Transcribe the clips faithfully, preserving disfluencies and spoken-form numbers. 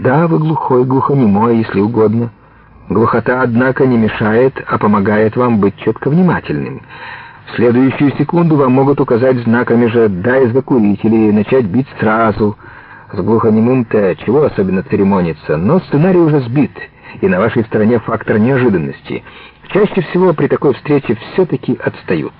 Да, вы глухой, глухонемой, если угодно. Глухота, однако, не мешает, а помогает вам быть четко внимательным. В следующую секунду вам могут указать знаками же «дай закурить» или начать бить сразу. С глухонемым-то чего особенно церемониться, но сценарий уже сбит, и на вашей стороне фактор неожиданности. Чаще всего при такой встрече все-таки отстают.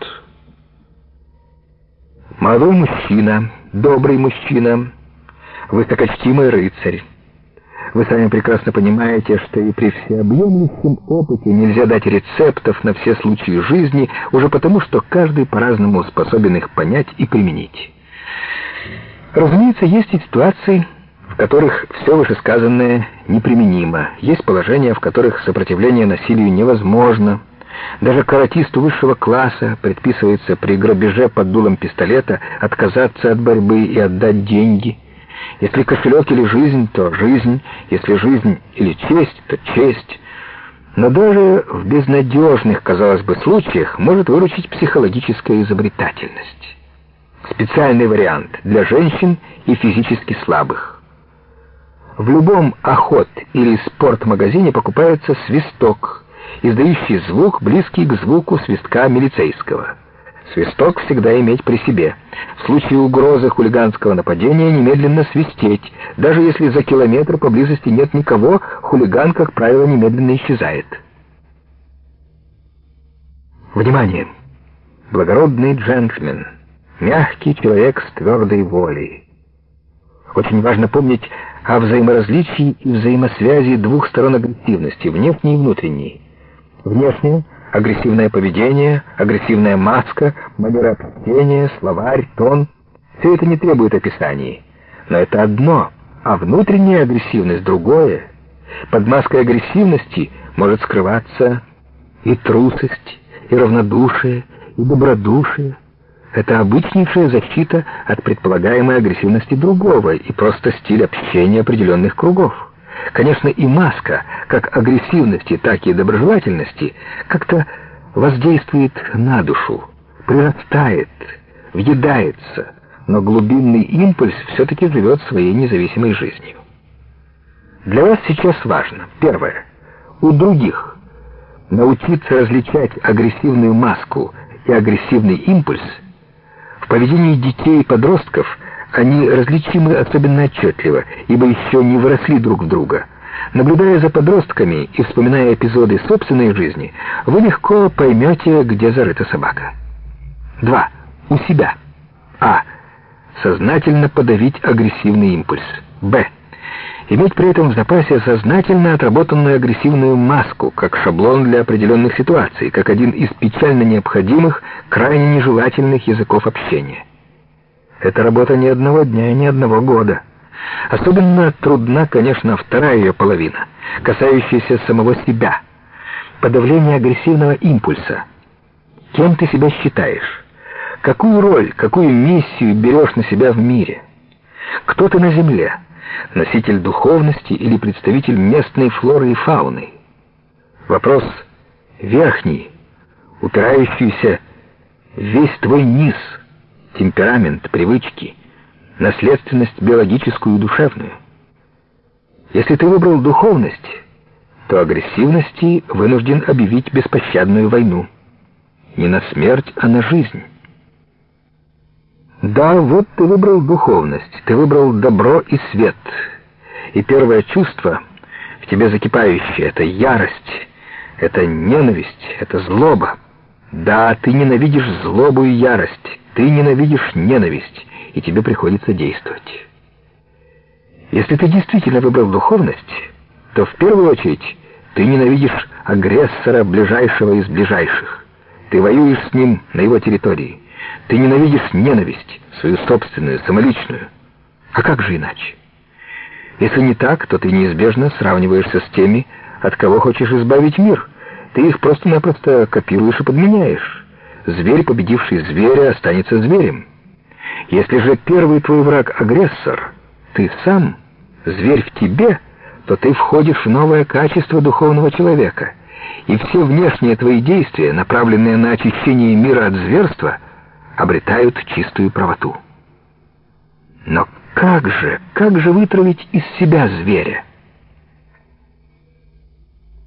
Молодой мужчина, добрый мужчина, высокочтимый рыцарь. Вы сами прекрасно понимаете, что и при всеобъемлющем опыте нельзя дать рецептов на все случаи жизни, уже потому, что каждый по-разному способен их понять и применить. Разумеется, есть и ситуации, в которых все вышесказанное неприменимо. Есть положения, в которых сопротивление насилию невозможно. Даже каратисту высшего класса предписывается при грабеже под дулом пистолета отказаться от борьбы и отдать деньги. Если кошелек или жизнь, то жизнь. Если жизнь или честь, то честь. Но даже в безнадежных, казалось бы, случаях может выручить психологическая изобретательность. Специальный вариант для женщин и физически слабых. В любом охот- или спортмагазине покупается свисток, издающий звук, близкий к звуку свистка милицейского. Свисток всегда иметь при себе. В случае угрозы хулиганского нападения немедленно свистеть. Даже если за километр поблизости нет никого, хулиган, как правило, немедленно исчезает. Внимание! Благородный джентльмен, мягкий человек с твердой волей. Очень важно помнить о взаиморазличии и взаимосвязи двух сторон агрессивности, внешней и внутренней. Внешняя — агрессивное поведение, агрессивная маска, манера общения, словарь, тон — все это не требует описаний. Но это одно, а внутренняя агрессивность — другое. Под маской агрессивности может скрываться и трусость, и равнодушие, и добродушие. Это обычнейшая защита от предполагаемой агрессивности другого и просто стиль общения определенных кругов. Конечно, и маска, как агрессивности, так и доброжелательности, как-то воздействует на душу, прирастает, въедается, но глубинный импульс все-таки живет своей независимой жизнью. Для вас сейчас важно, первое, у других научиться различать агрессивную маску и агрессивный импульс. В поведении детей и подростков они различимы особенно отчетливо, ибо еще не выросли друг в друга. Наблюдая за подростками и вспоминая эпизоды собственной жизни, вы легко поймете, где зарыта собака. Два. У себя. А. Сознательно подавить агрессивный импульс. Б. Иметь при этом в запасе сознательно отработанную агрессивную маску, как шаблон для определенных ситуаций, как один из печально необходимых, крайне нежелательных языков общения. Это работа ни одного дня и ни одного года. Особенно трудна, конечно, вторая ее половина, касающаяся самого себя. Подавление агрессивного импульса. Кем ты себя считаешь? Какую роль, какую миссию берешь на себя в мире? Кто ты на земле? Носитель духовности или представитель местной флоры и фауны? Вопрос верхний, упирающийся в весь твой низ, темперамент, привычки, наследственность биологическую и душевную. Если ты выбрал духовность, то агрессивности вынужден объявить беспощадную войну. Не на смерть, а на жизнь. Да, вот ты выбрал духовность, ты выбрал добро и свет. И первое чувство в тебе закипающее — это ярость, это ненависть, это злоба. Да, ты ненавидишь злобу и ярость, ты ненавидишь ненависть, и тебе приходится действовать. Если ты действительно выбрал духовность, то в первую очередь ты ненавидишь агрессора ближайшего из ближайших. Ты воюешь с ним на его территории. Ты ненавидишь ненависть, свою собственную, самоличную. А как же иначе? Если не так, то ты неизбежно сравниваешься с теми, от кого хочешь избавить мир. Ты их просто-напросто копируешь и подменяешь. Зверь, победивший зверя, останется зверем. Если же первый твой враг — агрессор, ты сам, зверь в тебе, то ты входишь в новое качество духовного человека, и все внешние твои действия, направленные на очищение мира от зверства, обретают чистую правоту. Но как же, как же вытравить из себя зверя?